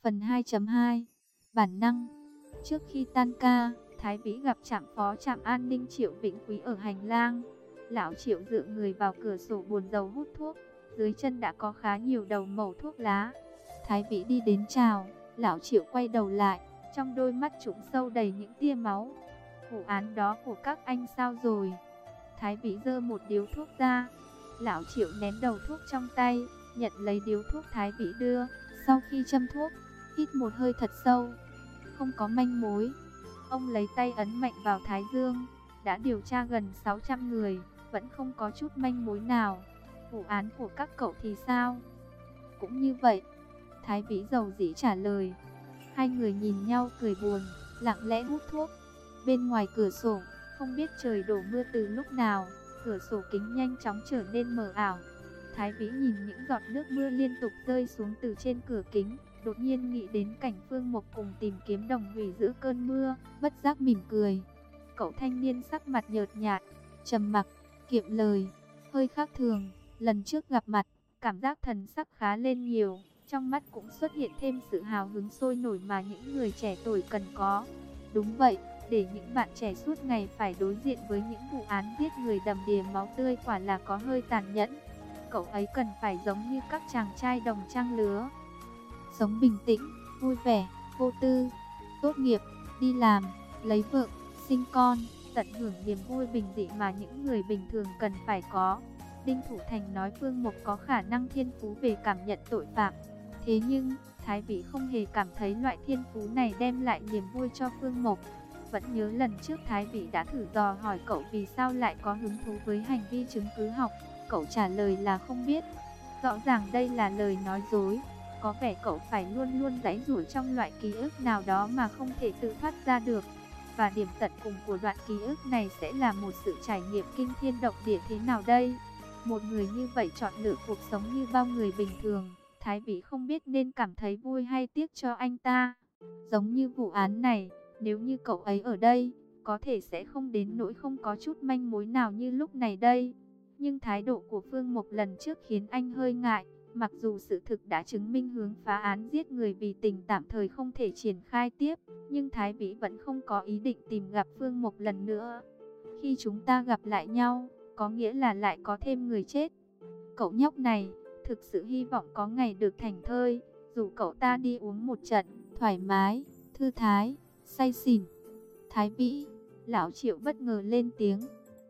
Phần 2.2 Bản năng. Trước khi tan ca, Thái Vĩ gặp trạm phó trạm an ninh Triệu Vĩnh Quý ở hành lang. Lão Triệu dựa người vào cửa sổ buồn rầu hút thuốc, dưới chân đã có khá nhiều đầu mẩu thuốc lá. Thái Vĩ đi đến chào, Lão Triệu quay đầu lại, trong đôi mắt trũng sâu đầy những tia máu. Vụ án đó của các anh sao rồi? Thái Vĩ giơ một điếu thuốc ra. Lão Triệu ném đầu thuốc trong tay, nhận lấy điếu thuốc Thái Vĩ đưa. Sau khi châm thuốc, hít một hơi thật sâu. Không có manh mối. Ông lấy tay ấn mạnh vào thái dương. Đã điều tra gần 600 người, vẫn không có chút manh mối nào. Vụ án của các cậu thì sao? Cũng như vậy, Thái Vĩ dầu dĩ trả lời. Hai người nhìn nhau cười buồn, lặng lẽ hút thuốc. Bên ngoài cửa sổ, không biết trời đổ mưa từ lúc nào, cửa sổ kính nhanh chóng trở nên mờ ảo. Thái Vĩ nhìn những giọt nước mưa liên tục rơi xuống từ trên cửa kính, đột nhiên nghĩ đến cảnh Phương Mộc cùng tìm kiếm đồng hủy giữa cơn mưa, bất giác mỉm cười. Cậu thanh niên sắc mặt nhợt nhạt, trầm mặc, kiệm lời, hơi khác thường. Lần trước gặp mặt, cảm giác thần sắc khá lên nhiều, trong mắt cũng xuất hiện thêm sự hào hứng sôi nổi mà những người trẻ tuổi cần có. Đúng vậy, để những bạn trẻ suốt ngày phải đối diện với những vụ án giết người đầm đìa máu tươi quả là có hơi tàn nhẫn. Cậu ấy cần phải giống như các chàng trai đồng trang lứa, sống bình tĩnh, vui vẻ, vô tư, tốt nghiệp, đi làm, lấy vợ, sinh con, tận hưởng niềm vui bình dị mà những người bình thường cần phải có. Đinh Thủ Thành nói Phương Mộc có khả năng thiên phú về cảm nhận tội phạm. Thế nhưng, Thái Vĩ không hề cảm thấy loại thiên phú này đem lại niềm vui cho Phương Mộc. Vẫn nhớ lần trước Thái Vĩ đã thử dò hỏi cậu vì sao lại có hứng thú với hành vi chứng cứ học. Cậu trả lời là không biết. Rõ ràng đây là lời nói dối. Có vẻ cậu phải luôn luôn giãy giụa trong loại ký ức nào đó mà không thể tự thoát ra được. Và điểm tận cùng của đoạn ký ức này sẽ là một sự trải nghiệm kinh thiên động địa thế nào đây? Một người như vậy chọn lựa cuộc sống như bao người bình thường. Thái Vĩ không biết nên cảm thấy vui hay tiếc cho anh ta. Giống như vụ án này, nếu như cậu ấy ở đây, có thể sẽ không đến nỗi không có chút manh mối nào như lúc này đây. Nhưng thái độ của Phương Mộc lần trước khiến anh hơi ngại. Mặc dù sự thực đã chứng minh hướng phá án giết người vì tình tạm thời không thể triển khai tiếp, nhưng Thái Vĩ vẫn không có ý định tìm gặp Phương Mộc lần nữa. Khi chúng ta gặp lại nhau, có nghĩa là lại có thêm người chết. Cậu nhóc này, thực sự hy vọng có ngày được thảnh thơi, rủ cậu ta đi uống một trận, thoải mái, thư thái, say xỉn. Thái Vĩ, Lão Triệu bất ngờ lên tiếng.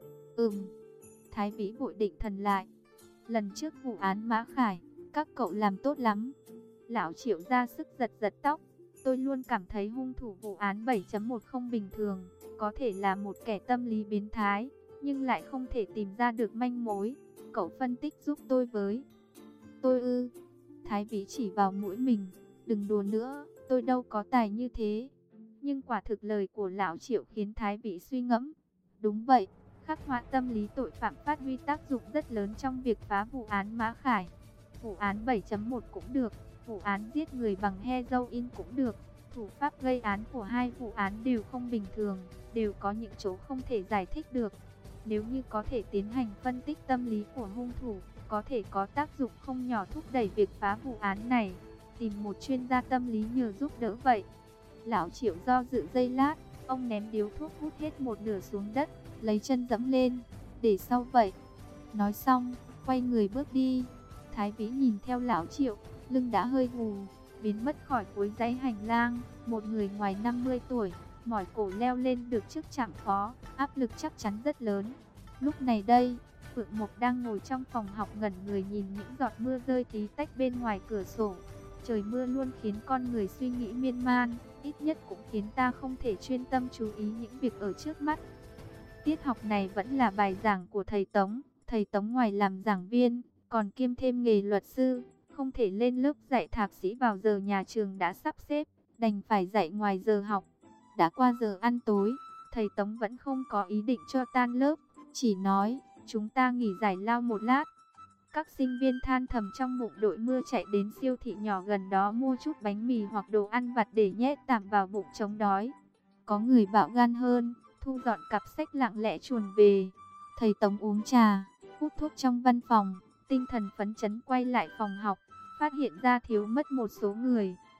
Thái Vĩ vội định thần lại. Lần trước vụ án Mã Khải, các cậu làm tốt lắm. Lão Triệu ra sức giật giật tóc. Tôi luôn cảm thấy hung thủ vụ án 7.1 không bình thường, có thể là một kẻ tâm lý biến thái, nhưng lại không thể tìm ra được manh mối. Cậu phân tích giúp tôi với. Tôi ư? Thái Vĩ chỉ vào mũi mình. Đừng đùa nữa, tôi đâu có tài như thế. Nhưng quả thực lời của Lão Triệu khiến Thái Vĩ suy ngẫm. Đúng vậy, khắc họa tâm lý tội phạm phát huy tác dụng rất lớn trong việc phá vụ án Mã Khải. Vụ án 7.1 cũng được, vụ án giết người bằng heroin cũng được. Thủ pháp gây án của hai vụ án đều không bình thường, đều có những chỗ không thể giải thích được. Nếu như có thể tiến hành phân tích tâm lý của hung thủ, có thể có tác dụng không nhỏ thúc đẩy việc phá vụ án này. Tìm một chuyên gia tâm lý nhờ giúp đỡ vậy. Lão Triệu do dự giây lát, ông ném điếu thuốc hút hết một nửa xuống đất, lấy chân dẫm lên, để sau vậy. Nói xong, quay người bước đi. Thái Vĩ nhìn theo Lão Triệu, lưng đã hơi gù, biến mất khỏi cuối dãy hành lang. Một người ngoài 50 tuổi, mỏi cổ leo lên được chức trạm phó, áp lực chắc chắn rất lớn. Lúc này đây, Phượng Mộc đang ngồi trong phòng học ngẩn người nhìn những giọt mưa rơi tí tách bên ngoài cửa sổ. Trời mưa luôn khiến con người suy nghĩ miên man, ít nhất cũng khiến ta không thể chuyên tâm chú ý những việc ở trước mắt. Tiết học này vẫn là bài giảng của thầy Tống. Thầy Tống ngoài làm giảng viên, còn kiêm thêm nghề luật sư, không thể lên lớp dạy thạc sĩ vào giờ nhà trường đã sắp xếp, đành phải dạy ngoài giờ học. Đã qua giờ ăn tối, thầy Tống vẫn không có ý định cho tan lớp, chỉ nói, chúng ta nghỉ giải lao một lát. Các sinh viên than thầm trong bụng đội mưa chạy đến siêu thị nhỏ gần đó mua chút bánh mì hoặc đồ ăn vặt để nhét tạm vào bụng chống đói. Có người bạo gan hơn, thu dọn cặp sách lặng lẽ chuồn về. Thầy Tống uống trà, hút thuốc trong văn phòng, tinh thần phấn chấn quay lại phòng học, phát hiện ra thiếu mất một số người.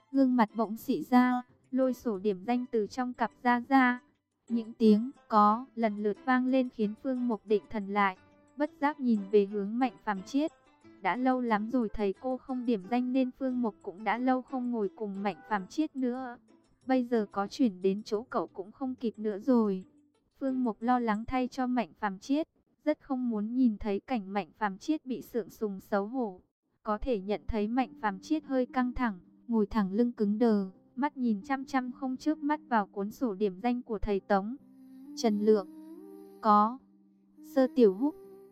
gương mặt bỗng xị ra, lôi sổ điểm danh từ trong cặp ra. Những tiếng có lần lượt vang lên khiến Phương Mục định thần lại, bất giác nhìn về hướng Mạnh Phàm Chiết. Đã lâu lắm rồi thầy cô không điểm danh nên Phương Mục cũng đã lâu không ngồi cùng Mạnh Phàm Chiết nữa. Bây giờ có chuyển đến chỗ cậu cũng không kịp nữa rồi. Phương Mục lo lắng thay cho Mạnh Phàm Chiết, rất không muốn nhìn thấy cảnh Mạnh Phàm Chiết bị sượng sùng xấu hổ. Có thể nhận thấy Mạnh Phàm Chiết hơi căng thẳng, ngồi thẳng lưng cứng đờ, mắt nhìn chăm chăm không chớp mắt vào cuốn sổ điểm danh của thầy Tống. Trần Lượng, có. Sơ Tiểu Húc,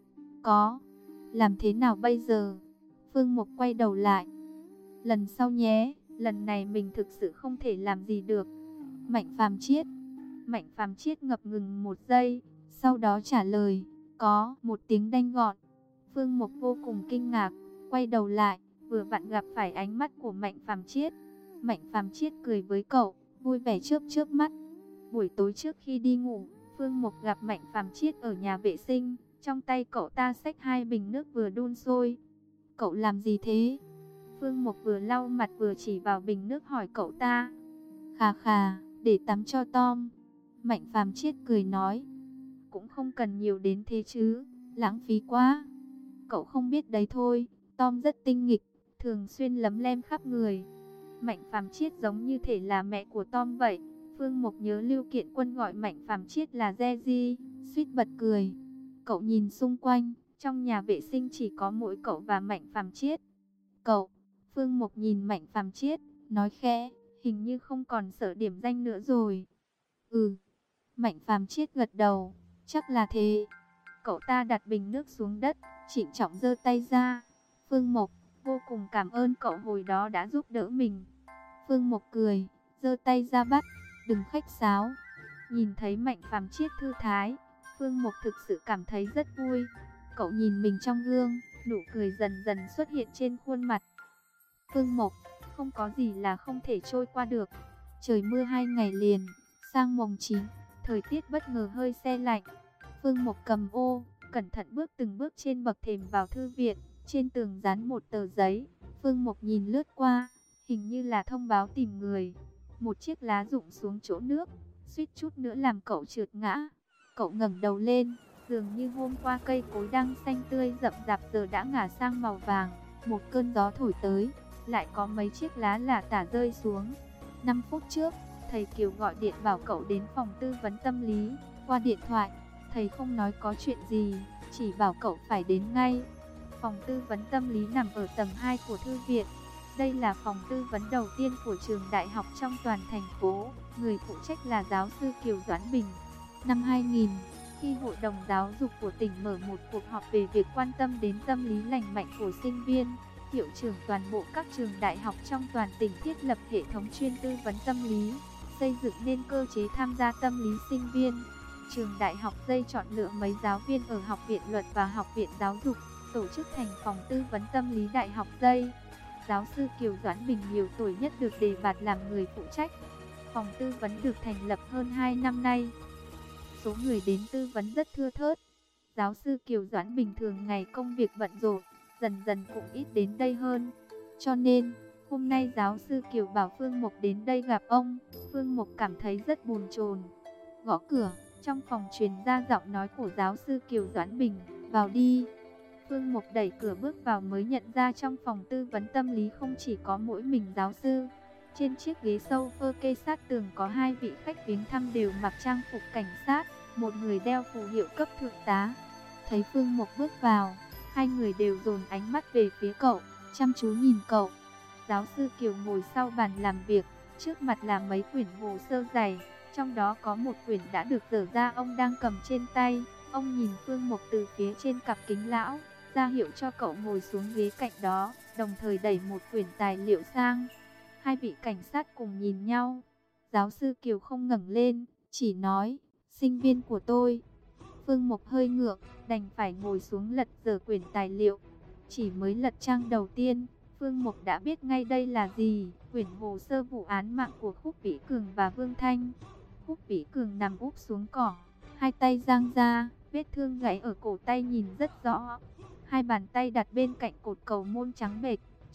có. Làm thế nào bây giờ? Phương Mục quay đầu lại. Lần sau nhé, lần này mình thực sự không thể làm gì được. Mạnh Phàm Chiết. Mạnh Phàm Chiết ngập ngừng một giây, sau đó trả lời, có, một tiếng đanh gọn. Phương Mục vô cùng kinh ngạc, quay đầu lại, vừa vặn gặp phải ánh mắt của Mạnh Phàm Chiết. Mạnh Phàm Chiết cười với cậu, vui vẻ chớp chớp mắt. Buổi tối trước khi đi ngủ, Phương Mục gặp Mạnh Phàm Chiết ở nhà vệ sinh, trong tay cậu ta xách 2 bình nước vừa đun sôi. Cậu làm gì thế? Phương Mục vừa lau mặt vừa chỉ vào bình nước hỏi cậu ta. Khà khà, để tắm cho Tom. Mạnh Phàm Chiết cười nói. Cũng không cần nhiều đến thế chứ, lãng phí quá. Cậu không biết đấy thôi, Tom rất tinh nghịch, thường xuyên lấm lem khắp người. Mạnh Phàm Chiết giống như thể là mẹ của Tom vậy. Phương Mục nhớ Lưu Kiện Quân gọi Mạnh Phàm Chiết là Jeji, suýt bật cười. Cậu nhìn xung quanh, trong nhà vệ sinh chỉ có mỗi cậu và Mạnh Phàm Chiết. Cậu, Phương Mục nhìn Mạnh Phàm Chiết, nói khẽ, hình như không còn sợ điểm danh nữa rồi. Ừ, Mạnh Phàm Chiết gật đầu, chắc là thế. Cậu ta đặt bình nước xuống đất, trịnh trọng giơ tay ra. Phương Mục, vô cùng cảm ơn cậu hồi đó đã giúp đỡ mình. Phương Mục cười, giơ tay ra bắt, đừng khách sáo. Nhìn thấy Mạnh Phàm Chiết thư thái, Phương Mục thực sự cảm thấy rất vui. Cậu nhìn mình trong gương, nụ cười dần dần xuất hiện trên khuôn mặt. Phương Mục, không có gì là không thể trôi qua được. Trời mưa 2 ngày liền, sang mùng 9, thời tiết bất ngờ hơi se lạnh. Phương Mục cầm ô, cẩn thận bước từng bước trên bậc thềm vào thư viện, trên tường dán một tờ giấy. Phương Mục nhìn lướt qua, hình như là thông báo tìm người. Một chiếc lá rụng xuống chỗ nước, suýt chút nữa làm cậu trượt ngã. Cậu ngẩng đầu lên, dường như hôm qua cây cối đang xanh tươi rậm rạp giờ đã ngả sang màu vàng. Một cơn gió thổi tới, lại có mấy chiếc lá lả tả rơi xuống. 5 phút trước, thầy Kiều gọi điện bảo cậu đến phòng tư vấn tâm lý. Qua điện thoại, thầy không nói có chuyện gì, chỉ bảo cậu phải đến ngay. Phòng tư vấn tâm lý nằm ở tầng 2 của thư viện. Đây là phòng tư vấn đầu tiên của trường đại học trong toàn thành phố. Người phụ trách là giáo sư Kiều Doãn Bình. Năm 2000, khi Hội đồng Giáo dục của tỉnh mở một cuộc họp về việc quan tâm đến tâm lý lành mạnh của sinh viên, hiệu trưởng toàn bộ các trường đại học trong toàn tỉnh thiết lập hệ thống chuyên tư vấn tâm lý, xây dựng nên cơ chế tham gia tâm lý sinh viên. Trường đại học dây chọn lựa mấy giáo viên ở Học viện Luật và Học viện Giáo dục, tổ chức thành phòng tư vấn tâm lý đại học dây. Giáo sư Kiều Doãn Bình nhiều tuổi nhất được đề bạt làm người phụ trách. Phòng tư vấn được thành lập hơn 2 năm nay. Số người đến tư vấn rất thưa thớt. Giáo sư Kiều Doãn Bình thường ngày công việc bận rộn, dần dần cũng ít đến đây hơn. Cho nên, hôm nay giáo sư Kiều bảo Phương Mục đến đây gặp ông. Phương Mục cảm thấy rất bồn chồn. Gõ cửa, trong phòng truyền ra giọng nói của giáo sư Kiều Doãn Bình, vào đi. Phương Mục đẩy cửa bước vào mới nhận ra trong phòng tư vấn tâm lý không chỉ có mỗi mình giáo sư. Trên chiếc ghế sofa kê sát tường có 2 vị khách viếng thăm đều mặc trang phục cảnh sát, một người đeo phù hiệu cấp thượng tá. Thấy Phương Mục bước vào, hai người đều dồn ánh mắt về phía cậu, chăm chú nhìn cậu. Giáo sư Kiều ngồi sau bàn làm việc, trước mặt là mấy quyển hồ sơ dày, trong đó có một quyển đã được dở ra ông đang cầm trên tay. Ông nhìn Phương Mục từ phía trên cặp kính lão, ra hiệu cho cậu ngồi xuống ghế cạnh đó, đồng thời đẩy một quyển tài liệu sang. Hai vị cảnh sát cùng nhìn nhau. Giáo sư Kiều không ngẩng lên, chỉ nói, sinh viên của tôi. Phương Mục hơi ngượng, đành phải ngồi xuống lật dở quyển tài liệu. Chỉ mới lật trang đầu tiên, Phương Mục đã biết ngay đây là gì, quyển hồ sơ vụ án mạng của Khúc Vĩ Cường và Vương Thanh. Khúc Vĩ Cường nằm úp xuống cỏ, hai tay giang ra, vết thương gãy ở cổ tay nhìn rất rõ. Hai bàn tay đặt bên cạnh cột cầu môn trắng bệch,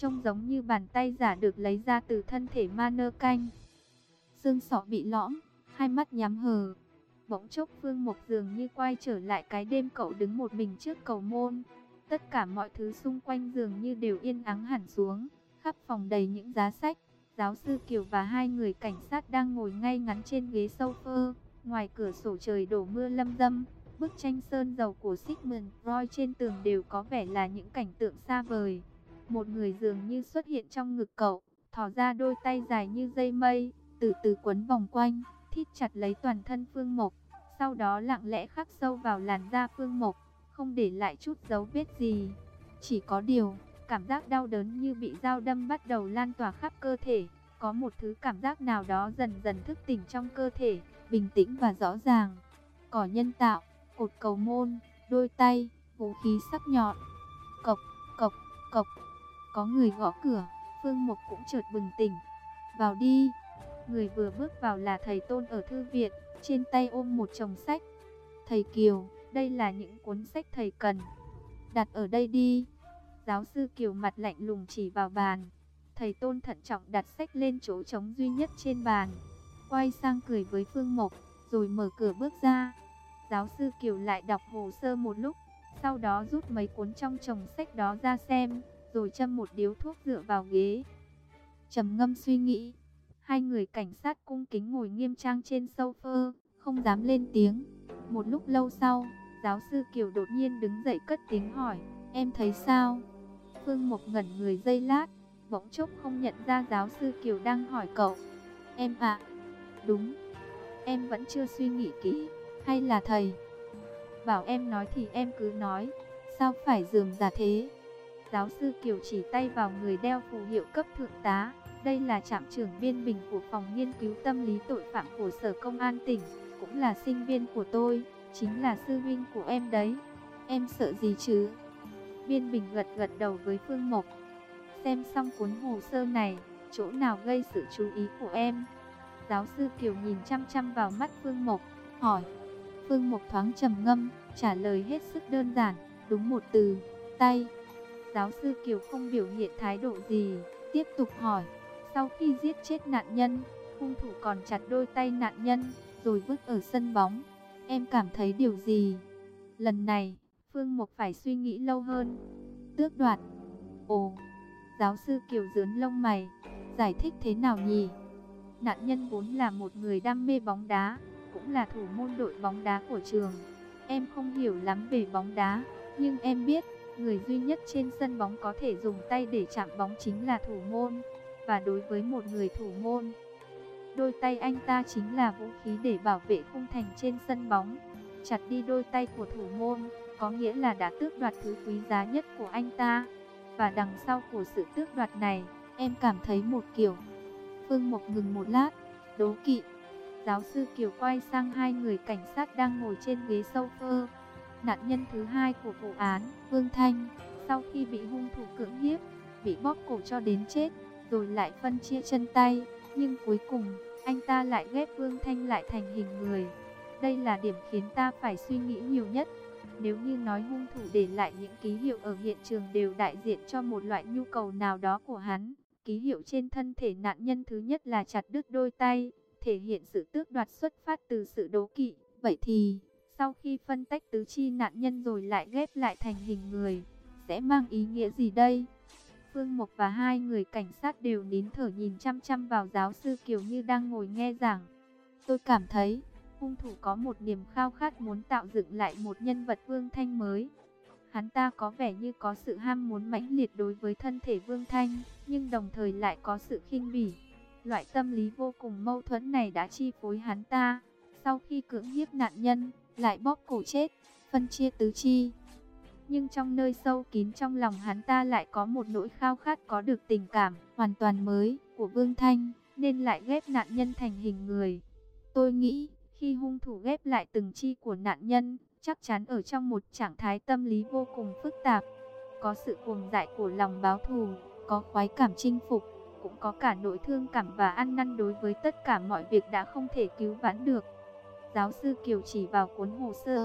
trông giống như bàn tay giả được lấy ra từ thân thể ma nơ canh. Xương sọ bị lõm, hai mắt nhắm hờ. Bỗng chốc Phương Mộc dường như quay trở lại cái đêm cậu đứng một mình trước cầu môn. Tất cả mọi thứ xung quanh dường như đều yên ắng hẳn xuống. Khắp phòng đầy những giá sách. Giáo sư Kiều và hai người cảnh sát đang ngồi ngay ngắn trên ghế sofa. Ngoài cửa sổ trời đổ mưa lâm dâm. Bức tranh sơn dầu của Sigmund Freud trên tường đều có vẻ là những cảnh tượng xa vời. Một người dường như xuất hiện trong ngực cậu, thò ra đôi tay dài như dây mây, từ từ quấn vòng quanh, thít chặt lấy toàn thân Phương Mộc. Sau đó lặng lẽ khắc sâu vào làn da Phương Mộc, không để lại chút dấu vết gì. Chỉ có điều, cảm giác đau đớn như bị dao đâm bắt đầu lan tỏa khắp cơ thể. Có một thứ cảm giác nào đó dần dần thức tỉnh trong cơ thể, bình tĩnh và rõ ràng. Cỏ nhân tạo, cột cầu môn, đôi tay, vũ khí sắc nhọn. Cộc, cộc, cộc. Có người gõ cửa, Phương Mộc cũng chợt bừng tỉnh. Vào đi. Người vừa bước vào là thầy Tôn ở thư viện, trên tay ôm một chồng sách. Thầy Kiều, đây là những cuốn sách thầy cần. Đặt ở đây đi. Giáo sư Kiều mặt lạnh lùng chỉ vào bàn. Thầy Tôn thận trọng đặt sách lên chỗ trống duy nhất trên bàn. Quay sang cười với Phương Mộc, rồi mở cửa bước ra. Giáo sư Kiều lại đọc hồ sơ một lúc, sau đó rút mấy cuốn trong chồng sách đó ra xem, rồi châm một điếu thuốc dựa vào ghế. Trầm ngâm suy nghĩ. Hai người cảnh sát cung kính ngồi nghiêm trang trên sofa, không dám lên tiếng. Một lúc lâu sau, giáo sư Kiều đột nhiên đứng dậy cất tiếng hỏi, em thấy sao? Phương Mộc ngẩn người giây lát, bỗng chốc không nhận ra giáo sư Kiều đang hỏi cậu. Em ạ, đúng, em vẫn chưa suy nghĩ kỹ, hay là thầy bảo em nói thì em cứ nói, sao phải rườm rà thế? Giáo sư Kiều chỉ tay vào người đeo phù hiệu cấp thượng tá. Đây là trạm trưởng Biên Bình của phòng nghiên cứu tâm lý tội phạm của Sở Công an tỉnh, cũng là sinh viên của tôi, chính là sư huynh của em đấy. Em sợ gì chứ? Biên Bình gật gật đầu với Phương Mộc. Xem xong cuốn hồ sơ này, chỗ nào gây sự chú ý của em? Giáo sư Kiều nhìn chăm chăm vào mắt Phương Mộc, hỏi. Phương Mộc thoáng trầm ngâm, trả lời hết sức đơn giản, đúng một từ, tay. Giáo sư Kiều không biểu hiện thái độ gì, tiếp tục hỏi. Sau khi giết chết nạn nhân, hung thủ còn chặt đôi tay nạn nhân, rồi vứt ở sân bóng. Em cảm thấy điều gì? Lần này, Phương Mộc phải suy nghĩ lâu hơn. Tước đoạt. Ồ, giáo sư Kiều rướn lông mày, giải thích thế nào nhỉ? Nạn nhân vốn là một người đam mê bóng đá, cũng là thủ môn đội bóng đá của trường. Em không hiểu lắm về bóng đá, nhưng em biết, người duy nhất trên sân bóng có thể dùng tay để chạm bóng chính là thủ môn. Và đối với một người thủ môn, đôi tay anh ta chính là vũ khí để bảo vệ khung thành trên sân bóng. Chặt đi đôi tay của thủ môn, có nghĩa là đã tước đoạt thứ quý giá nhất của anh ta. Và đằng sau của sự tước đoạt này, em cảm thấy một kiểu. Phương Mộc ngừng một lát, đố kỵ. Giáo sư Kiều quay sang hai người cảnh sát đang ngồi trên ghế sofa. Nạn nhân thứ hai của vụ án, Vương Thanh, sau khi bị hung thủ cưỡng hiếp, bị bóp cổ cho đến chết, rồi lại phân chia chân tay, nhưng cuối cùng, anh ta lại ghép Vương Thanh lại thành hình người. Đây là điểm khiến ta phải suy nghĩ nhiều nhất. Nếu như nói hung thủ để lại những ký hiệu ở hiện trường đều đại diện cho một loại nhu cầu nào đó của hắn, ký hiệu trên thân thể nạn nhân thứ nhất là chặt đứt đôi tay, thể hiện sự tước đoạt xuất phát từ sự đố kỵ. Vậy thì, sau khi phân tách tứ chi nạn nhân rồi lại ghép lại thành hình người, sẽ mang ý nghĩa gì đây? Phương Mộc và hai người cảnh sát đều nín thở nhìn chăm chăm vào giáo sư Kiều như đang ngồi nghe giảng. Tôi cảm thấy, hung thủ có một niềm khao khát muốn tạo dựng lại một nhân vật Vương Thanh mới. Hắn ta có vẻ như có sự ham muốn mãnh liệt đối với thân thể Vương Thanh, nhưng đồng thời lại có sự khinh bỉ. Loại tâm lý vô cùng mâu thuẫn này đã chi phối hắn ta. Sau khi cưỡng hiếp nạn nhân, lại bóp cổ chết, phân chia tứ chi. Nhưng trong nơi sâu kín trong lòng hắn ta lại có một nỗi khao khát có được tình cảm hoàn toàn mới của Vương Thanh, nên lại ghép nạn nhân thành hình người. Tôi nghĩ, khi hung thủ ghép lại từng chi của nạn nhân, chắc chắn ở trong một trạng thái tâm lý vô cùng phức tạp. Có sự cuồng dại của lòng báo thù, có khoái cảm chinh phục, cũng có cả nỗi thương cảm và ăn năn đối với tất cả mọi việc đã không thể cứu vãn được. Giáo sư Kiều chỉ vào cuốn hồ sơ,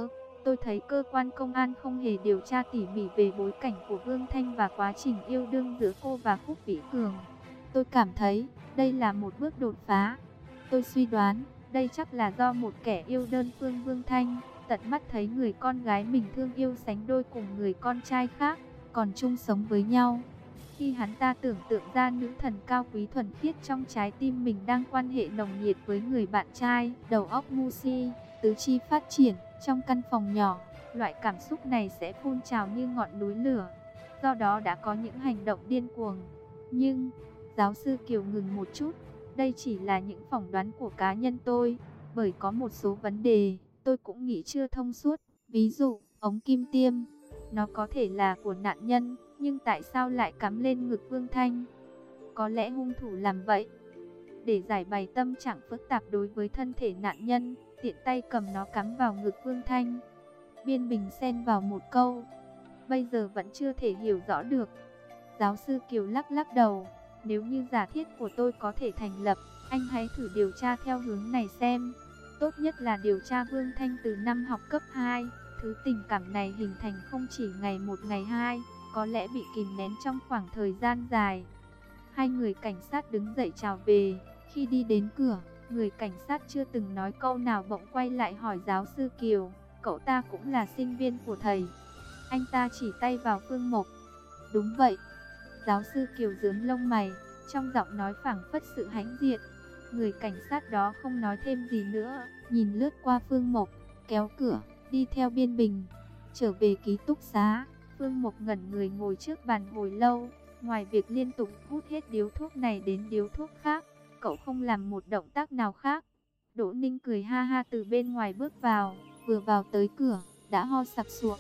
Tôi thấy cơ quan công an không hề điều tra tỉ mỉ về bối cảnh của Vương Thanh và quá trình yêu đương giữa cô và Khúc Vĩ Cường. Tôi cảm thấy đây là một bước đột phá. Tôi suy đoán đây chắc là do một kẻ yêu đơn phương Vương Thanh tận mắt thấy người con gái mình thương yêu sánh đôi cùng người con trai khác, còn chung sống với nhau. Khi hắn ta tưởng tượng ra nữ thần cao quý thuần khiết trong trái tim mình đang quan hệ nồng nhiệt với người bạn trai, đầu óc ngu si, tứ chi phát triển, trong căn phòng nhỏ, loại cảm xúc này sẽ phun trào như ngọn núi lửa, do đó đã có những hành động điên cuồng. Nhưng, giáo sư Kiều ngừng một chút, đây chỉ là những phỏng đoán của cá nhân tôi, bởi có một số vấn đề tôi cũng nghĩ chưa thông suốt. Ví dụ, ống kim tiêm, nó có thể là của nạn nhân, nhưng tại sao lại cắm lên ngực Vương Thanh? Có lẽ hung thủ làm vậy để giải bày tâm trạng phức tạp đối với thân thể nạn nhân, tiện tay cầm nó cắm vào ngực Vương Thanh. Biên Bình xen vào một câu, bây giờ vẫn chưa thể hiểu rõ được. Giáo sư Kiều lắc lắc đầu, nếu như giả thiết của tôi có thể thành lập, anh hãy thử điều tra theo hướng này xem. Tốt nhất là điều tra Vương Thanh từ năm học cấp 2. Thứ tình cảm này hình thành không chỉ ngày 1 ngày 2, có lẽ bị kìm nén trong khoảng thời gian dài. Hai người cảnh sát đứng dậy chào về. Khi đi đến cửa, người cảnh sát chưa từng nói câu nào bỗng quay lại hỏi giáo sư Kiều, cậu ta cũng là sinh viên của thầy? Anh ta chỉ tay vào Phương Mộc. Đúng vậy. Giáo sư Kiều giương lông mày, trong giọng nói phảng phất sự hãnh diện. Người cảnh sát đó không nói thêm gì nữa, nhìn lướt qua Phương Mộc, kéo cửa, đi theo Biên Bình, trở về ký túc xá. Phương Mộc ngẩn người ngồi trước bàn hồi lâu, ngoài việc liên tục hút hết điếu thuốc này đến điếu thuốc khác, cậu không làm một động tác nào khác. Đỗ Ninh cười ha ha từ bên ngoài bước vào, vừa vào tới cửa, đã ho sặc sụa.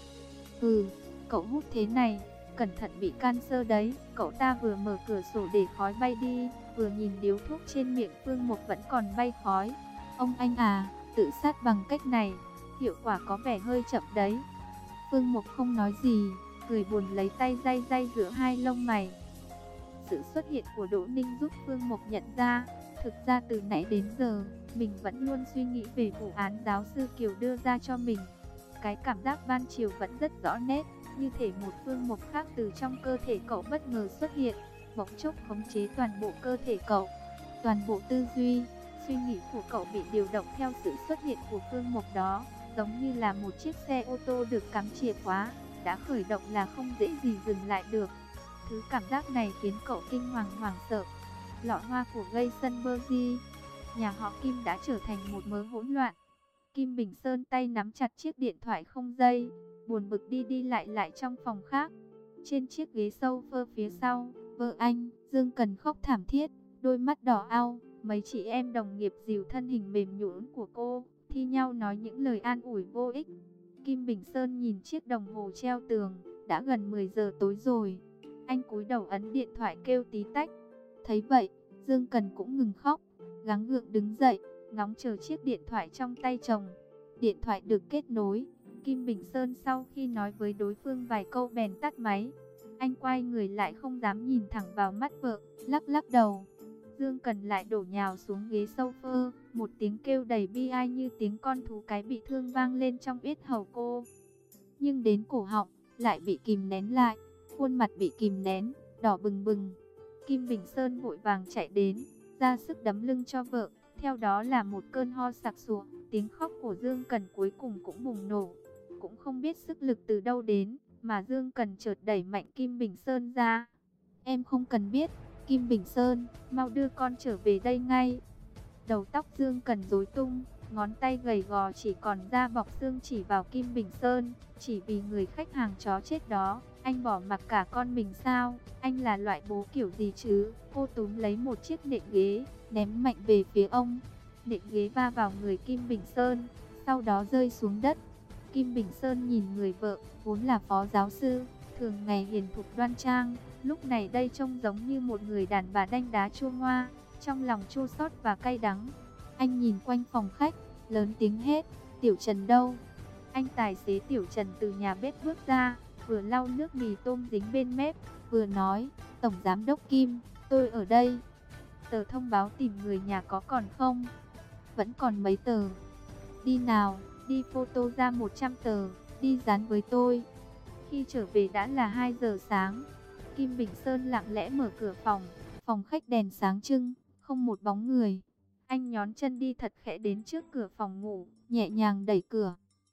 Cậu hút thế này, cẩn thận bị cancer đấy. Cậu ta vừa mở cửa sổ để khói bay đi, vừa nhìn điếu thuốc trên miệng Phương Mộc vẫn còn bay khói. Ông anh à, tự sát bằng cách này, hiệu quả có vẻ hơi chậm đấy. Phương Mộc không nói gì, cười buồn lấy tay day day giữa hai lông mày. Sự xuất hiện của Đỗ Ninh giúp Phương Mộc nhận ra, thực ra từ nãy đến giờ, mình vẫn luôn suy nghĩ về vụ án giáo sư Kiều đưa ra cho mình. Cái cảm giác ban chiều vẫn rất rõ nét, như thể một Phương Mộc khác từ trong cơ thể cậu bất ngờ xuất hiện, bỗng chốc khống chế toàn bộ cơ thể cậu. Toàn bộ tư duy, suy nghĩ của cậu bị điều động theo sự xuất hiện của Phương Mộc đó, giống như là một chiếc xe ô tô được cắm chìa khóa, đã khởi động là không dễ gì dừng lại được. Thứ cảm giác này khiến cậu kinh hoàng hoảng sợ. Lọ hoa của Gaysenbergy, nhà họ Kim đã trở thành một mớ hỗn loạn. Kim Bình Sơn tay nắm chặt chiếc điện thoại không dây, buồn bực đi đi lại lại trong phòng khác. Trên chiếc ghế sofa phía sau, vợ anh, Dương Cần khóc thảm thiết, đôi mắt đỏ ao. Mấy chị em đồng nghiệp dìu thân hình mềm nhũn của cô, thi nhau nói những lời an ủi vô ích. Kim Bình Sơn nhìn chiếc đồng hồ treo tường, đã gần 10 giờ tối rồi. Anh cúi đầu ấn điện thoại kêu tí tách. Thấy vậy, Dương Cần cũng ngừng khóc, gắng gượng đứng dậy, ngóng chờ chiếc điện thoại trong tay chồng. Điện thoại được kết nối. Kim Bình Sơn sau khi nói với đối phương vài câu bèn tắt máy. Anh quay người lại không dám nhìn thẳng vào mắt vợ, lắc lắc đầu. Dương Cần lại đổ nhào xuống ghế sofa, một tiếng kêu đầy bi ai như tiếng con thú cái bị thương vang lên trong yết hầu cô. Nhưng đến cổ họng, lại bị kìm nén lại, khuôn mặt bị kìm nén, đỏ bừng bừng. Kim Bình Sơn vội vàng chạy đến, ra sức đấm lưng cho vợ, theo đó là một cơn ho sặc sụa, tiếng khóc của Dương Cần cuối cùng cũng bùng nổ. Cũng không biết sức lực từ đâu đến, mà Dương Cần chợt đẩy mạnh Kim Bình Sơn ra. Em không cần biết, Kim Bình Sơn, mau đưa con trở về đây ngay. Đầu tóc Dương Cần rối tung, ngón tay gầy gò chỉ còn da bọc xương chỉ vào Kim Bình Sơn. Chỉ vì người khách hàng chó chết đó, anh bỏ mặc cả con mình sao? Anh là loại bố kiểu gì chứ? Cô túm lấy một chiếc nệm ghế, ném mạnh về phía ông. Nệm ghế va vào người Kim Bình Sơn, sau đó rơi xuống đất. Kim Bình Sơn nhìn người vợ, vốn là phó giáo sư, thường ngày hiền thục đoan trang, lúc này đây trông giống như một người đàn bà đanh đá chua ngoa, trong lòng chua xót và cay đắng. Anh nhìn quanh phòng khách, lớn tiếng hét, Tiểu Trần đâu? Anh tài xế Tiểu Trần từ nhà bếp bước ra, vừa lau nước mì tôm dính bên mép, vừa nói, Tổng Giám đốc Kim, tôi ở đây. Tờ thông báo tìm người nhà có còn không? Vẫn còn mấy tờ. Đi nào, đi photo ra 100 tờ. đi dán với tôi. Khi trở về đã là 2 giờ sáng. Kim Bình Sơn lặng lẽ mở cửa phòng. Phòng khách đèn sáng trưng, không một bóng người. Anh nhón chân đi thật khẽ đến trước cửa phòng ngủ, nhẹ nhàng đẩy cửa.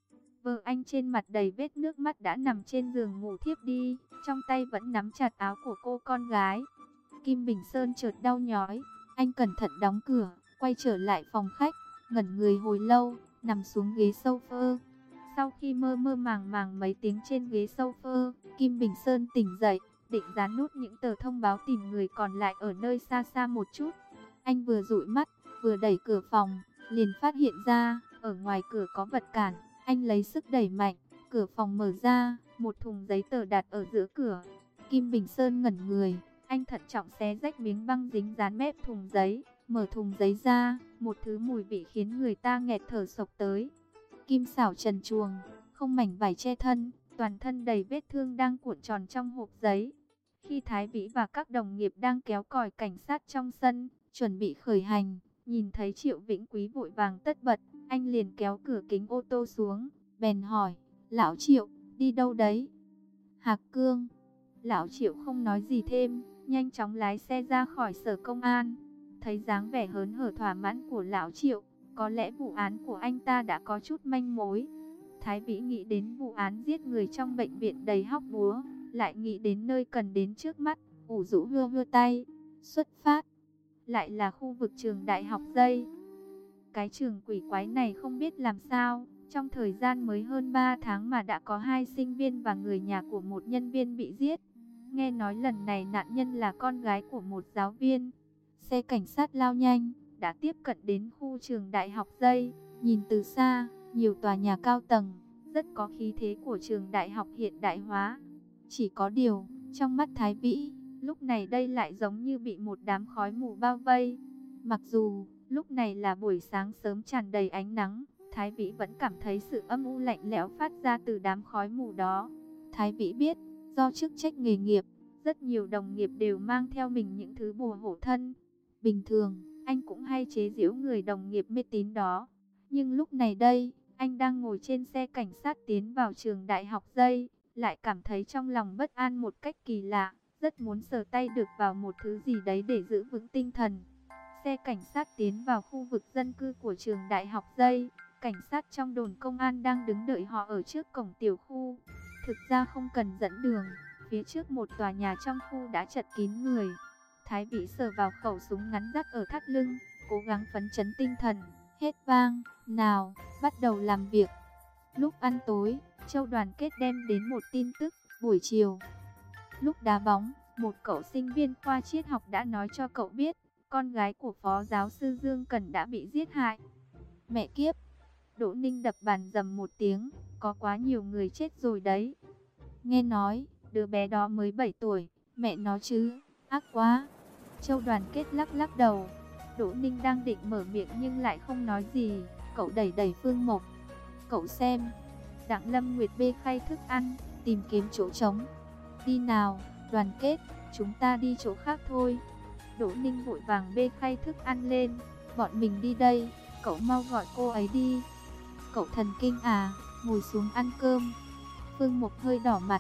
Vợ anh trên mặt đầy vết nước mắt đã nằm trên giường ngủ thiếp đi, trong tay vẫn nắm chặt áo của cô con gái. Kim Bình Sơn chợt đau nhói, anh cẩn thận đóng cửa, quay trở lại phòng khách, ngẩn người hồi lâu, nằm xuống ghế sofa. Sau khi mơ mơ màng màng mấy tiếng trên ghế sofa, Kim Bình Sơn tỉnh dậy, định dán nút những tờ thông báo tìm người còn lại ở nơi xa xa một chút. Anh vừa dụi mắt, vừa đẩy cửa phòng, liền phát hiện ra, ở ngoài cửa có vật cản. Anh lấy sức đẩy mạnh, cửa phòng mở ra, một thùng giấy tờ đặt ở giữa cửa. Kim Bình Sơn ngẩn người, anh thận trọng xé rách miếng băng dính dán mép thùng giấy, mở thùng giấy ra, một thứ mùi vị khiến người ta nghẹt thở xộc tới. Kim xảo trần truồng, không mảnh vải che thân, toàn thân đầy vết thương đang cuộn tròn trong hộp giấy. Khi Thái Vĩ và các đồng nghiệp đang kéo còi cảnh sát trong sân, chuẩn bị khởi hành, nhìn thấy Triệu Vĩnh Quý vội vàng tất bật, anh liền kéo cửa kính ô tô xuống, bèn hỏi, lão Triệu, đi đâu đấy? Hạc Cương. Lão Triệu không nói gì thêm, nhanh chóng lái xe ra khỏi sở công an. Thấy dáng vẻ hớn hở thỏa mãn của lão Triệu, có lẽ vụ án của anh ta đã có chút manh mối. Thái Vĩ nghĩ đến vụ án giết người trong bệnh viện đầy hóc búa, lại nghĩ đến nơi cần đến trước mắt, ủ rũ hưa tay, xuất phát. Lại là khu vực trường đại học Dây. Cái trường quỷ quái này không biết làm sao, trong thời gian mới hơn 3 tháng mà đã có 2 sinh viên và người nhà của một nhân viên bị giết. Nghe nói lần này nạn nhân là con gái của một giáo viên. Xe cảnh sát lao nhanh, đã tiếp cận đến khu trường đại học Dây. Nhìn từ xa, nhiều tòa nhà cao tầng, rất có khí thế của trường đại học hiện đại hóa. Chỉ có điều, trong mắt Thái Vĩ, lúc này đây lại giống như bị một đám khói mù bao vây. Mặc dù lúc này là buổi sáng sớm tràn đầy ánh nắng, Thái Vĩ vẫn cảm thấy sự âm u lạnh lẽo phát ra từ đám khói mù đó. Thái Vĩ biết, do chức trách nghề nghiệp, rất nhiều đồng nghiệp đều mang theo mình những thứ bùa hộ thân. Bình thường, anh cũng hay chế giễu người đồng nghiệp mê tín đó. Nhưng lúc này đây, anh đang ngồi trên xe cảnh sát tiến vào trường đại học Dây, lại cảm thấy trong lòng bất an một cách kỳ lạ, rất muốn sờ tay được vào một thứ gì đấy để giữ vững tinh thần. Xe cảnh sát tiến vào khu vực dân cư của trường đại học Dây. Cảnh sát trong đồn công an đang đứng đợi họ ở trước cổng tiểu khu. Thực ra không cần dẫn đường, phía trước một tòa nhà trong khu đã chật kín người. Thái Vĩ sờ vào khẩu súng ngắn dắt ở thắt lưng, cố gắng phấn chấn tinh thần. Hết vang, nào, bắt đầu làm việc. Lúc ăn tối, Châu Đoàn Kết đem đến một tin tức. Buổi chiều, lúc đá bóng, một cậu sinh viên khoa triết học đã nói cho cậu biết, con gái của phó giáo sư Dương Cần đã bị giết hại. Mẹ kiếp! Đỗ Ninh đập bàn dầm một tiếng, có quá nhiều người chết rồi đấy. Nghe nói, đứa bé đó mới 7 tuổi, mẹ nó chứ, ác quá. Châu Đoàn Kết lắc lắc đầu. Đỗ Ninh đang định mở miệng nhưng lại không nói gì, cậu đẩy đẩy Phương Mộc. Cậu xem, Đặng Lâm Nguyệt bê khay thức ăn, tìm kiếm chỗ trống. Đi nào, Đoàn Kết, chúng ta đi chỗ khác thôi. Đỗ Ninh vội vàng bê khay thức ăn lên, bọn mình đi đây, cậu mau gọi cô ấy đi. Cậu thần kinh à, ngồi xuống ăn cơm. Phương Mộc hơi đỏ mặt.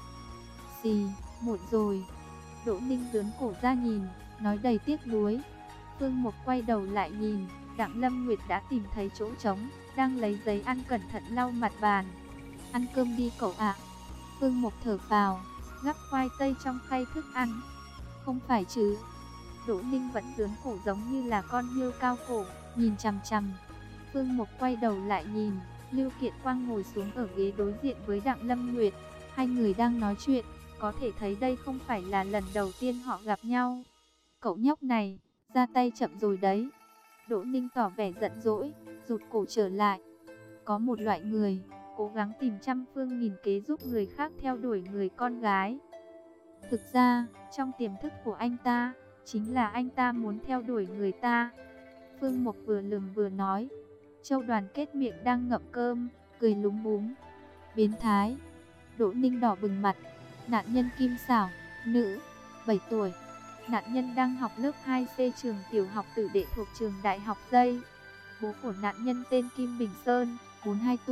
Gì, muộn rồi. Đỗ Ninh dướn cổ ra nhìn, nói đầy tiếc nuối. Phương Mộc quay đầu lại nhìn, Đặng Lâm Nguyệt đã tìm thấy chỗ trống, đang lấy giấy ăn cẩn thận lau mặt bàn. Ăn cơm đi cậu ạ. Phương Mộc thở phào, gắp khoai tây trong khay thức ăn. Không phải chứ. Đỗ Ninh vẫn dướn cổ giống như là con hươu cao cổ, nhìn chằm chằm. Phương Mộc quay đầu lại nhìn, Lưu Kiện Quang ngồi xuống ở ghế đối diện với Đặng Lâm Nguyệt. Hai người đang nói chuyện, có thể thấy đây không phải là lần đầu tiên họ gặp nhau. Cậu nhóc này, ra tay chậm rồi đấy. Đỗ Ninh tỏ vẻ giận dỗi, rụt cổ trở lại. Có một loại người, cố gắng tìm trăm phương nghìn kế giúp người khác theo đuổi người con gái. Thực ra, trong tiềm thức của anh ta, chính là anh ta muốn theo đuổi người ta. Phương Mộc vừa lườm vừa nói. Châu Đoàn Kết miệng đang ngậm cơm, cười lúng búng. Biến thái. Đỗ Ninh đỏ bừng mặt. Nạn nhân Kim Xảo, nữ, 7 tuổi. Nạn nhân đang học lớp 2C trường tiểu học Tử Đệ thuộc trường đại học Dây. Bố của nạn nhân tên Kim Bình Sơn, 42 tuổi.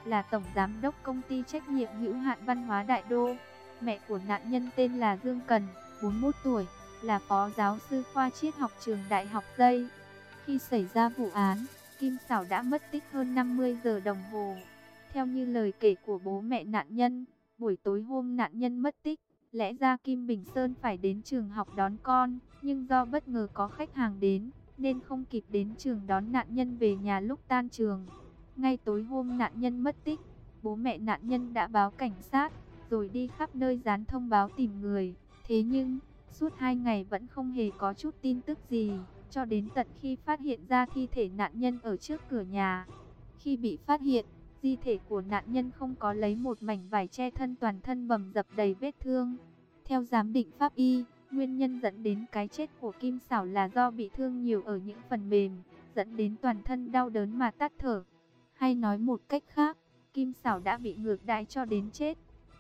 là tổng giám đốc công ty trách nhiệm hữu hạn văn hóa Đại Đô. Mẹ của nạn nhân tên là Dương Cần, 41 tuổi, là phó giáo sư khoa triết học trường Đại học Tây. Khi xảy ra vụ án, Kim Sảo đã mất tích hơn 50 giờ đồng hồ. Theo như lời kể của bố mẹ nạn nhân, buổi tối hôm nạn nhân mất tích, lẽ ra Kim Bình Sơn phải đến trường học đón con, nhưng do bất ngờ có khách hàng đến, nên không kịp đến trường đón nạn nhân về nhà lúc tan trường. Ngay tối hôm nạn nhân mất tích, bố mẹ nạn nhân đã báo cảnh sát, rồi đi khắp nơi dán thông báo tìm người. Thế nhưng, suốt 2 ngày vẫn không hề có chút tin tức gì, cho đến tận khi phát hiện ra thi thể nạn nhân ở trước cửa nhà. Khi bị phát hiện, thi thể của nạn nhân không có lấy một mảnh vải che thân, toàn thân bầm dập đầy vết thương. Theo giám định pháp y, nguyên nhân dẫn đến cái chết của Kim Sảo là do bị thương nhiều ở những phần mềm, dẫn đến toàn thân đau đớn mà tắt thở. Hay nói một cách khác, Kim Sảo đã bị ngược đãi cho đến chết.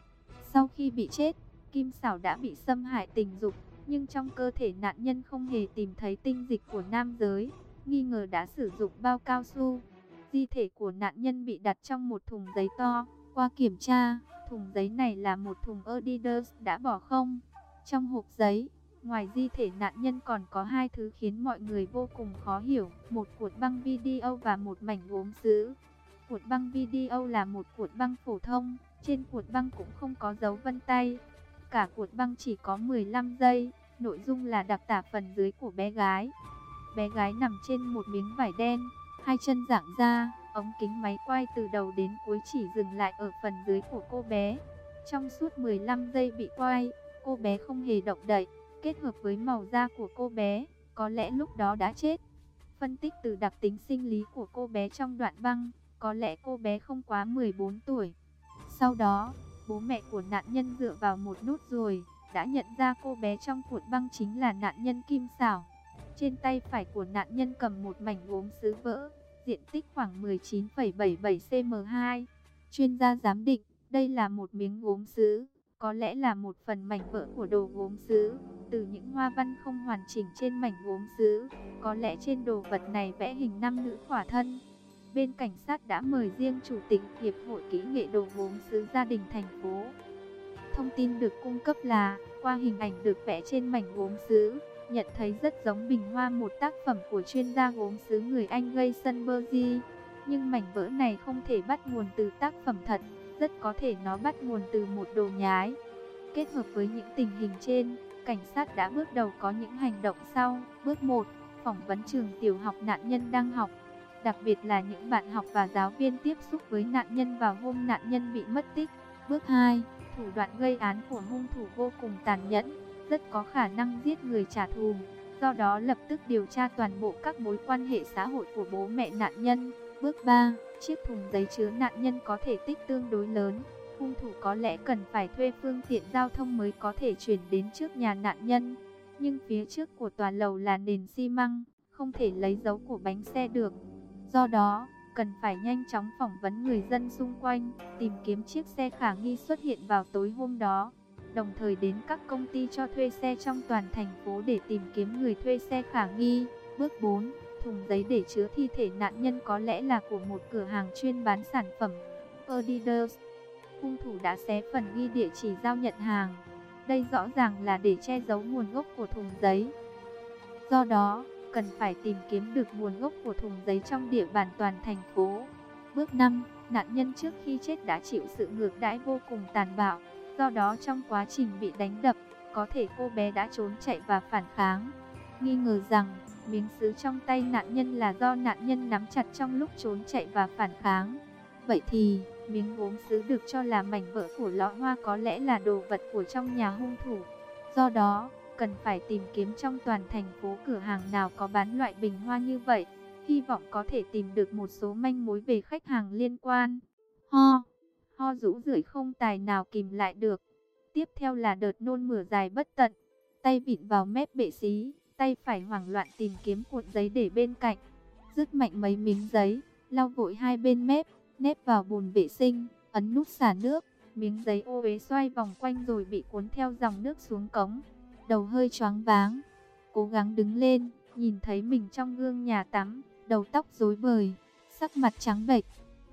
Sau khi bị chết, Kim Sảo đã bị xâm hại tình dục, nhưng trong cơ thể nạn nhân không hề tìm thấy tinh dịch của nam giới, nghi ngờ đã sử dụng bao cao su. Thi thể của nạn nhân bị đặt trong một thùng giấy to. Qua kiểm tra, thùng giấy này là một thùng Adidas đã bỏ không. Trong hộp giấy, ngoài thi thể nạn nhân còn có 2 thứ khiến mọi người vô cùng khó hiểu: một cuộn băng video và một mảnh gốm sứ. Cuộn băng video là một cuộn băng phổ thông, trên cuộn băng cũng không có dấu vân tay. Cả cuộn băng chỉ có 15 giây, nội dung là đặc tả phần dưới của bé gái. Bé gái nằm trên một miếng vải đen, 2 chân giãn ra, ống kính máy quay từ đầu đến cuối chỉ dừng lại ở phần dưới của cô bé. Trong suốt 15 giây bị quay, cô bé không hề động đậy, kết hợp với màu da của cô bé, có lẽ lúc đó đã chết. Phân tích từ đặc tính sinh lý của cô bé trong đoạn băng, có lẽ cô bé không quá 14 tuổi. Sau đó, bố mẹ của nạn nhân dựa vào một nút ruồi, đã nhận ra cô bé trong cuộn băng chính là nạn nhân Kim Sảo. Trên tay phải của nạn nhân cầm một mảnh gốm sứ vỡ, diện tích khoảng 19,77 cm2. Chuyên gia giám định, đây là một miếng gốm sứ, có lẽ là một phần mảnh vỡ của đồ gốm sứ. Từ những hoa văn không hoàn chỉnh trên mảnh gốm sứ, có lẽ trên đồ vật này vẽ hình nam nữ khỏa thân. Bên cảnh sát đã mời riêng Chủ tịch Hiệp hội Kỹ nghệ đồ gốm sứ gia đình thành phố. Thông tin được cung cấp là, qua hình ảnh được vẽ trên mảnh gốm sứ, nhận thấy rất giống bình hoa, một tác phẩm của chuyên gia gốm sứ người Anh Jason Bergy. Nhưng mảnh vỡ này không thể bắt nguồn từ tác phẩm thật, rất có thể nó bắt nguồn từ một đồ nhái. Kết hợp với những tình hình trên, cảnh sát đã bước đầu có những hành động sau. Bước 1. Phỏng vấn trường tiểu học nạn nhân đang học, đặc biệt là những bạn học và giáo viên tiếp xúc với nạn nhân vào hôm nạn nhân bị mất tích. Bước 2. Thủ đoạn gây án của hung thủ vô cùng tàn nhẫn, rất có khả năng giết người trả thù. Do đó lập tức điều tra toàn bộ các mối quan hệ xã hội của bố mẹ nạn nhân. Bước 3. Chiếc thùng giấy chứa nạn nhân có thể tích tương đối lớn. Hung thủ có lẽ cần phải thuê phương tiện giao thông mới có thể chuyển đến trước nhà nạn nhân. Nhưng phía trước của tòa lầu là nền xi măng, không thể lấy dấu của bánh xe được. Do đó, cần phải nhanh chóng phỏng vấn người dân xung quanh, tìm kiếm chiếc xe khả nghi xuất hiện vào tối hôm đó. Đồng thời đến các công ty cho thuê xe trong toàn thành phố để tìm kiếm người thuê xe khả nghi. Bước 4. Thùng giấy để chứa thi thể nạn nhân có lẽ là của một cửa hàng chuyên bán sản phẩm Adidas. Hung thủ đã xé phần ghi địa chỉ giao nhận hàng. Đây rõ ràng là để che giấu nguồn gốc của thùng giấy. Do đó, cần phải tìm kiếm được nguồn gốc của thùng giấy trong địa bàn toàn thành phố. Bước 5. Nạn nhân trước khi chết đã chịu sự ngược đãi vô cùng tàn bạo. Do đó trong quá trình bị đánh đập, có thể cô bé đã trốn chạy và phản kháng. Nghi ngờ rằng, miếng sứ trong tay nạn nhân là do nạn nhân nắm chặt trong lúc trốn chạy và phản kháng. Vậy thì, miếng gốm sứ được cho là mảnh vỡ của lọ hoa có lẽ là đồ vật của trong nhà hung thủ. Do đó, cần phải tìm kiếm trong toàn thành phố cửa hàng nào có bán loại bình hoa như vậy. Hy vọng có thể tìm được một số manh mối về khách hàng liên quan. Ho rũ rượi không tài nào kìm lại được. Tiếp theo là đợt nôn mửa dài bất tận. Tay vịn vào mép bệ xí, tay phải hoảng loạn tìm kiếm cuộn giấy để bên cạnh. Rứt mạnh mấy miếng giấy, lau vội hai bên mép, nép vào bồn vệ sinh, ấn nút xả nước. Miếng giấy ô uế xoay vòng quanh rồi bị cuốn theo dòng nước xuống cống. Đầu hơi choáng váng, cố gắng đứng lên, nhìn thấy mình trong gương nhà tắm, đầu tóc rối bời, sắc mặt trắng bệch.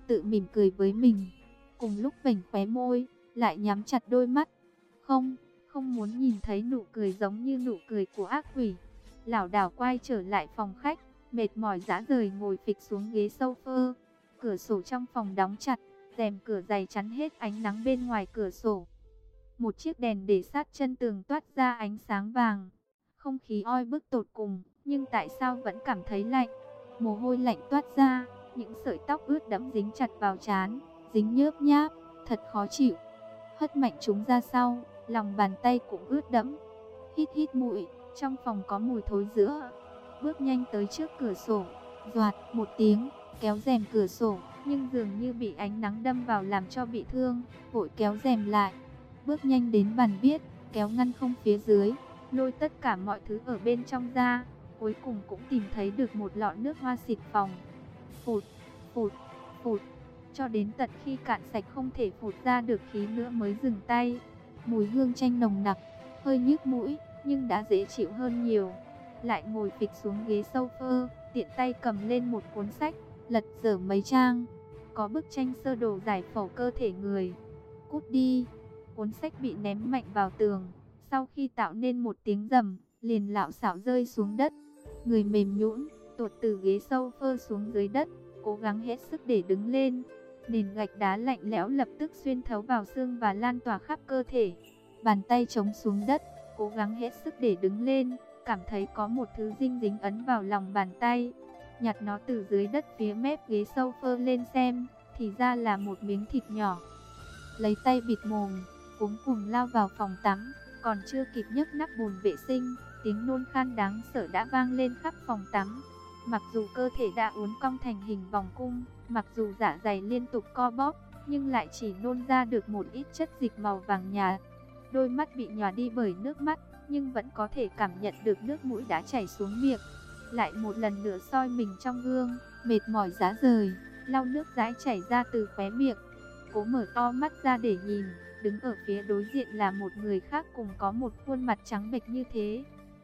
tự mỉm cười với mình. Cùng lúc vểnh khóe môi, lại nhắm chặt đôi mắt. Không, không muốn nhìn thấy nụ cười giống như nụ cười của ác quỷ. Lảo đảo quay trở lại phòng khách, mệt mỏi rã rời ngồi phịch xuống ghế sofa. Cửa sổ trong phòng đóng chặt, rèm cửa dày chắn hết ánh nắng bên ngoài cửa sổ. Một chiếc đèn để sát chân tường toát ra ánh sáng vàng. Không khí oi bức tột cùng, nhưng tại sao vẫn cảm thấy lạnh. Mồ hôi lạnh toát ra, những sợi tóc ướt đẫm dính chặt vào trán, dính nhớp nháp, thật khó chịu. Hất mạnh chúng ra sau, lòng bàn tay cũng ướt đẫm. Hít hít mũi, trong phòng có mùi thối rữa. Bước nhanh tới trước cửa sổ, doạt một tiếng, kéo rèm cửa sổ, nhưng dường như bị ánh nắng đâm vào làm cho bị thương, vội kéo rèm lại. Bước nhanh đến bàn viết, kéo ngăn không phía dưới, lôi tất cả mọi thứ ở bên trong ra, cuối cùng cũng tìm thấy được một lọ nước hoa xịt phòng. Phụt, phụt, phụt, cho đến tận khi cạn sạch không thể phụt ra được khí nữa mới dừng tay. Mùi hương chanh nồng nặc, hơi nhức mũi, nhưng đã dễ chịu hơn nhiều. Lại ngồi phịch xuống ghế sofa, tiện tay cầm lên một cuốn sách, lật dở mấy trang. Có bức tranh sơ đồ giải phẫu cơ thể người. Cút đi. Cuốn sách bị ném mạnh vào tường, sau khi tạo nên một tiếng rầm, liền lạo xạo rơi xuống đất. Người mềm nhũn, tuột từ ghế sofa xuống dưới đất, cố gắng hết sức để đứng lên. Nền gạch đá lạnh lẽo lập tức xuyên thấu vào xương và lan tỏa khắp cơ thể. Bàn tay chống xuống đất, cố gắng hết sức để đứng lên, cảm thấy có một thứ dinh dính ấn vào lòng bàn tay. Nhặt nó từ dưới đất phía mép ghế sofa lên xem, thì ra là một miếng thịt nhỏ. Lấy tay bịt mồm, cuống cuồng lao vào phòng tắm, còn chưa kịp nhấc nắp bồn vệ sinh, tiếng nôn khan đáng sợ đã vang lên khắp phòng tắm. Mặc dù cơ thể đã uốn cong thành hình vòng cung, mặc dù dạ dày liên tục co bóp, nhưng lại chỉ nôn ra được một ít chất dịch màu vàng nhạt. Đôi mắt bị nhòa đi bởi nước mắt, nhưng vẫn có thể cảm nhận được nước mũi đã chảy xuống miệng. Lại một lần nữa soi mình trong gương, mệt mỏi rã rời, lau nước dãi chảy ra từ khóe miệng. Cố mở to mắt ra để nhìn, đứng ở phía đối diện là một người khác cùng có một khuôn mặt trắng bệch như thế.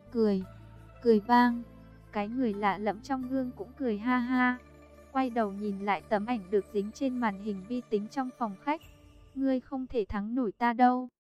Cười vang. Cái người lạ lẫm trong gương cũng cười ha ha. Quay đầu nhìn lại tấm ảnh được dính trên màn hình vi tính trong phòng khách. Ngươi không thể thắng nổi ta đâu.